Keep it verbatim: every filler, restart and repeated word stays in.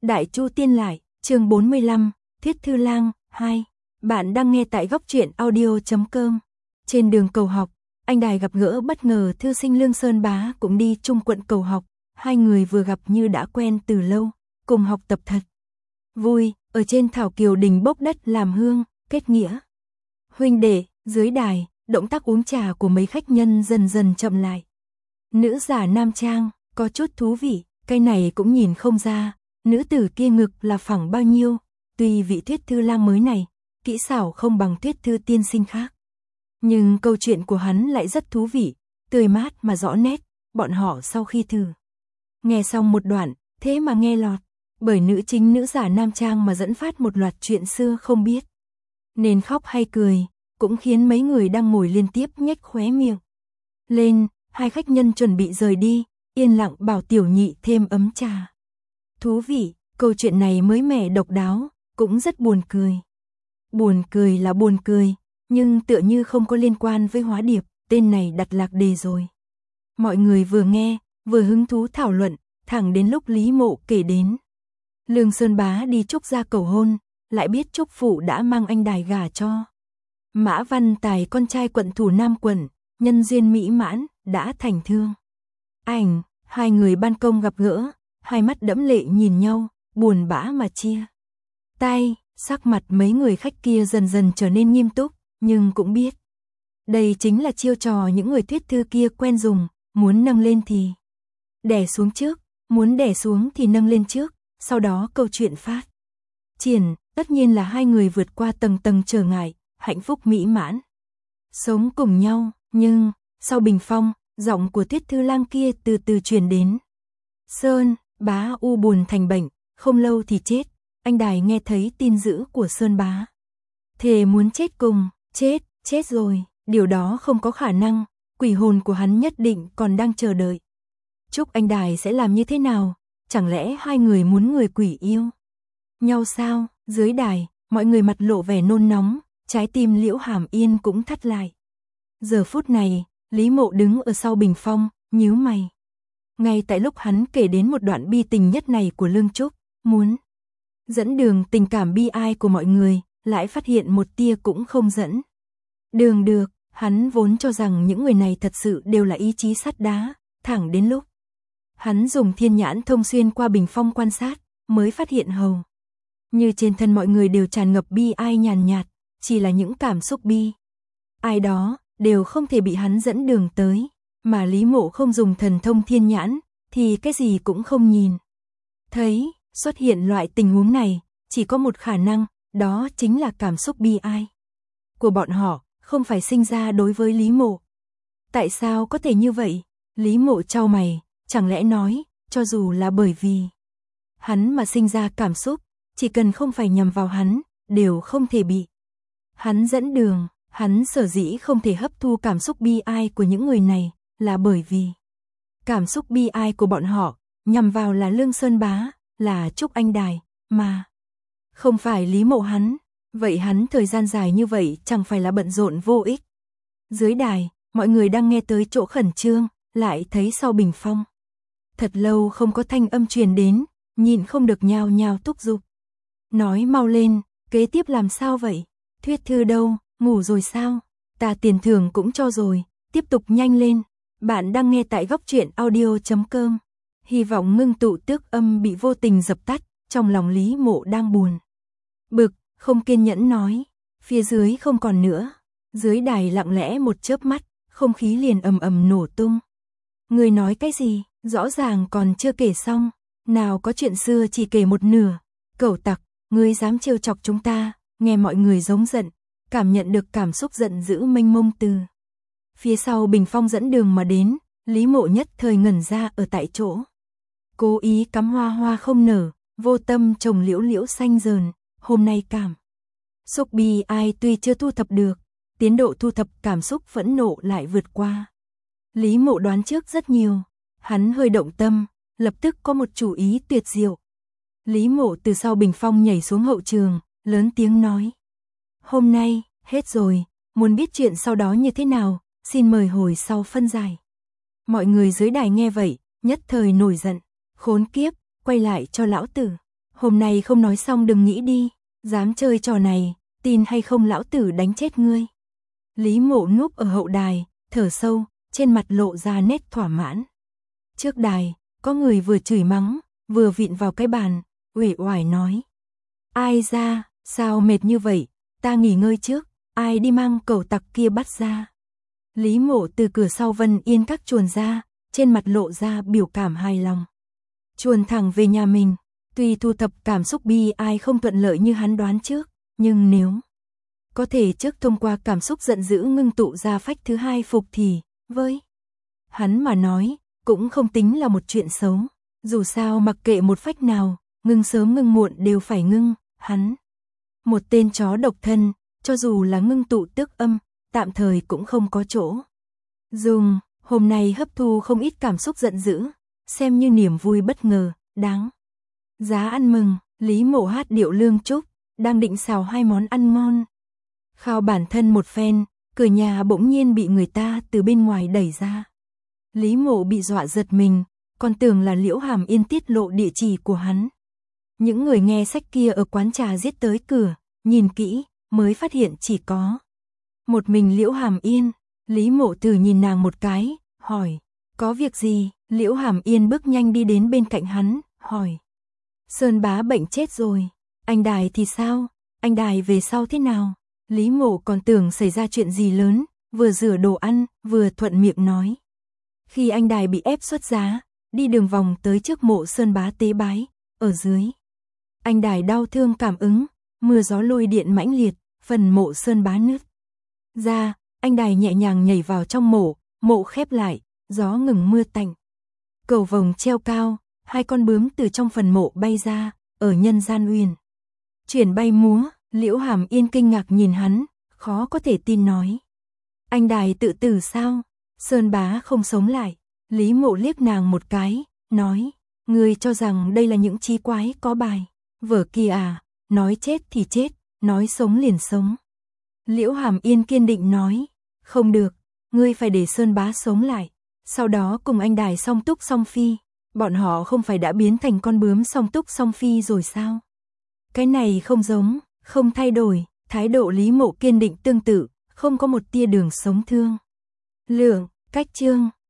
Đại Chu Tiên Lại, chương bốn mươi lăm, Thiết Thư Lang, hai. Bạn đang nghe tại góc truyện audio chấm com. Trên đường cầu học, anh Đài gặp gỡ bất ngờ thư sinh Lương Sơn Bá cũng đi chung quận cầu học. Hai người vừa gặp như đã quen từ lâu, cùng học tập thật vui, ở trên thảo kiều đình bốc đất làm hương, kết nghĩa. Huynh đệ, dưới đài, động tác uống trà của mấy khách nhân dần dần chậm lại. Nữ giả nam trang, có chút thú vị, cái này cũng nhìn không ra, nữ tử kia ngực là phẳng bao nhiêu, tuy vị Thuyết Thư Lang mới này, kỹ xảo không bằng Thuyết Thư tiên sinh khác. Nhưng câu chuyện của hắn lại rất thú vị, tươi mát mà rõ nét, bọn họ sau khi thử. Nghe xong một đoạn, thế mà nghe lọt, bởi nữ chính nữ giả nam trang mà dẫn phát một loạt chuyện xưa không biết. Nên khóc hay cười, cũng khiến mấy người đang ngồi liên tiếp nhếch khóe miệng. Lên, hai khách nhân chuẩn bị rời đi, yên lặng bảo tiểu nhị thêm ấm trà. Thú vị, câu chuyện này mới mẻ độc đáo, cũng rất buồn cười. Buồn cười là buồn cười, nhưng tựa như không có liên quan với Hóa Điệp, tên này đặt lạc đề rồi. Mọi người vừa nghe, vừa hứng thú thảo luận, thẳng đến lúc Lý Mộ kể đến. Lương Sơn Bá đi Trúc gia cầu hôn, lại biết Trúc phụ đã mang anh Đài gả cho Mã Văn Tài, con trai quận thủ Nam quận, nhân duyên mỹ mãn, đã thành thương. Ảnh, hai người ban công gặp gỡ, hai mắt đẫm lệ nhìn nhau, buồn bã mà chia tay, sắc mặt mấy người khách kia dần dần trở nên nghiêm túc, nhưng cũng biết. Đây chính là chiêu trò những người thuyết thư kia quen dùng, muốn nâng lên thì đè xuống trước, muốn đè xuống thì nâng lên trước, sau đó câu chuyện phát triển, tất nhiên là hai người vượt qua tầng tầng trở ngại, hạnh phúc mỹ mãn. Sống cùng nhau, nhưng, sau bình phong, giọng của Thuyết Thư Lang kia từ từ truyền đến. Sơn Bá u buồn thành bệnh, không lâu thì chết, anh Đài nghe thấy tin dữ của Sơn Bá. Thề muốn chết cùng, chết, chết rồi, điều đó không có khả năng, quỷ hồn của hắn nhất định còn đang chờ đợi. Chúc anh Đài sẽ làm như thế nào, chẳng lẽ hai người muốn người quỷ yêu nhau sao? Dưới đài, mọi người mặt lộ vẻ nôn nóng, trái tim Liễu Hàm Yên cũng thắt lại. Giờ phút này, Lý Mộ đứng ở sau bình phong, nhíu mày. Ngay tại lúc hắn kể đến một đoạn bi tình nhất này của Lương Trúc, muốn dẫn đường tình cảm bi ai của mọi người, lại phát hiện một tia cũng không dẫn đường được. Hắn vốn cho rằng những người này thật sự đều là ý chí sắt đá, thẳng đến lúc hắn dùng thiên nhãn thông xuyên qua bình phong quan sát, mới phát hiện hầu như trên thân mọi người đều tràn ngập bi ai nhàn nhạt, chỉ là những cảm xúc bi ai đó đều không thể bị hắn dẫn đường tới, mà Lý Mộ không dùng thần thông thiên nhãn thì cái gì cũng không nhìn thấy. Xuất hiện loại tình huống này chỉ có một khả năng, đó chính là cảm xúc bi ai của bọn họ không phải sinh ra đối với Lý Mộ. Tại sao có thể như vậy? Lý Mộ chau mày, chẳng lẽ nói, cho dù là bởi vì hắn mà sinh ra cảm xúc, chỉ cần không phải nhằm vào hắn, đều không thể bị hắn dẫn đường. Hắn sở dĩ không thể hấp thu cảm xúc bi ai của những người này, là bởi vì cảm xúc bi ai của bọn họ nhằm vào là Lương Sơn Bá, là Trúc Anh Đài, mà không phải Lý Mộ hắn. Vậy hắn thời gian dài như vậy chẳng phải là bận rộn vô ích. Dưới đài, mọi người đang nghe tới chỗ khẩn trương, lại thấy sau bình phong. Thật lâu không có thanh âm truyền đến, nhìn không được nhao nhao thúc giục. Nói mau lên, kế tiếp làm sao vậy? Thuyết Thư đâu, ngủ rồi sao? Ta tiền thưởng cũng cho rồi, tiếp tục nhanh lên. Bạn đang nghe tại góc truyện audio chấm com. Hy vọng ngưng tụ tước âm bị vô tình dập tắt, trong lòng Lý Mộ đang buồn bực, không kiên nhẫn nói. Phía dưới không còn nữa. Dưới đài lặng lẽ một chớp mắt, không khí liền ầm ầm nổ tung. Người nói cái gì, rõ ràng còn chưa kể xong. Nào có chuyện xưa chỉ kể một nửa. Cẩu tặc, ngươi dám trêu chọc chúng ta. Nghe mọi người giống giận, cảm nhận được cảm xúc giận dữ mênh mông từ phía sau bình phong dẫn đường mà đến. Lý Mộ nhất thời ngẩn ra ở tại chỗ. Cố ý cắm hoa hoa không nở, vô tâm trồng liễu liễu xanh dờn. Hôm nay cảm xúc bi ai tuy chưa thu thập được, tiến độ thu thập cảm xúc phẫn nộ lại vượt qua Lý Mộ đoán trước rất nhiều. Hắn hơi động tâm, lập tức có một chủ ý tuyệt diệu. Lý Mộ từ sau bình phong nhảy xuống hậu trường, lớn tiếng nói. Hôm nay, hết rồi, muốn biết chuyện sau đó như thế nào, xin mời hồi sau phân giải. Mọi người dưới đài nghe vậy, nhất thời nổi giận. Khốn kiếp, quay lại cho lão tử. Hôm nay không nói xong đừng nghĩ đi, dám chơi trò này, tin hay không lão tử đánh chết ngươi. Lý Mộ núp ở hậu đài, thở sâu, trên mặt lộ ra nét thỏa mãn. Trước đài, có người vừa chửi mắng, vừa vịn vào cái bàn, uể oải nói. Ai ra, sao mệt như vậy, ta nghỉ ngơi trước, ai đi mang cẩu tặc kia bắt ra. Lý Mộ từ cửa sau Vân Yên Các chuồn ra, trên mặt lộ ra biểu cảm hài lòng. Chuồn thẳng về nhà mình, tuy thu thập cảm xúc bi ai không thuận lợi như hắn đoán trước, nhưng nếu có thể trước thông qua cảm xúc giận dữ ngưng tụ ra phách thứ hai phục thì, với hắn mà nói, cũng không tính là một chuyện xấu. Dù sao mặc kệ một phách nào, ngưng sớm ngưng muộn đều phải ngưng, hắn. Một tên chó độc thân, cho dù là ngưng tụ tức âm, tạm thời cũng không có chỗ dùng, hôm nay hấp thu không ít cảm xúc giận dữ, xem như niềm vui bất ngờ, đáng giá ăn mừng. Lý Mộ hát điệu lương trúc, đang định xào hai món ăn ngon. Khao bản thân một phen, cửa nhà bỗng nhiên bị người ta từ bên ngoài đẩy ra. Lý Mộ bị dọa giật mình, còn tưởng là Liễu Hàm Yên tiết lộ địa chỉ của hắn. Những người nghe sách kia ở quán trà giết tới cửa, nhìn kỹ, mới phát hiện chỉ có một mình Liễu Hàm Yên. Lý Mộ thử nhìn nàng một cái, hỏi, có việc gì? Liễu Hàm Yên bước nhanh đi đến bên cạnh hắn, hỏi. Sơn bá bệnh chết rồi, anh Đài thì sao? Anh Đài về sau thế nào? Lý Mộ còn tưởng xảy ra chuyện gì lớn, vừa rửa đồ ăn, vừa thuận miệng nói. Khi anh Đài bị ép xuất giá, đi đường vòng tới trước mộ Sơn bá tế bái, ở dưới. Anh Đài đau thương cảm ứng, mưa gió lôi điện mãnh liệt, phần mộ Sơn bá nứt ra, anh Đài nhẹ nhàng nhảy vào trong mộ, mộ khép lại, gió ngừng mưa tạnh. Cầu vồng treo cao, hai con bướm từ trong phần mộ bay ra, ở nhân gian uyển chuyển bay múa. Liễu Hàm Yên kinh ngạc nhìn hắn, khó có thể tin nói. Anh Đài tự tử sao? Sơn bá không sống lại. Lý Mộ liếc nàng một cái, nói, ngươi cho rằng đây là những chí quái có bài vở kia à? Nói chết thì chết, nói sống liền sống. Liễu Hàm Yên kiên định nói, không được, ngươi phải để Sơn bá sống lại, sau đó cùng anh Đài song túc song phi. Bọn họ không phải đã biến thành con bướm song túc song phi rồi sao? Cái này không giống, không thay đổi. Thái độ Lý Mộ kiên định tương tự, không có một tia đường sống thương lượng. Cách chương